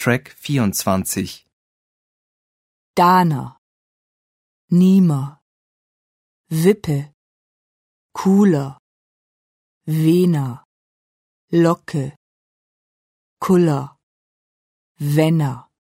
Track 24. Dana, Niemer, Wippe, Cooler, Wena, Locke, Kuller, Wenner.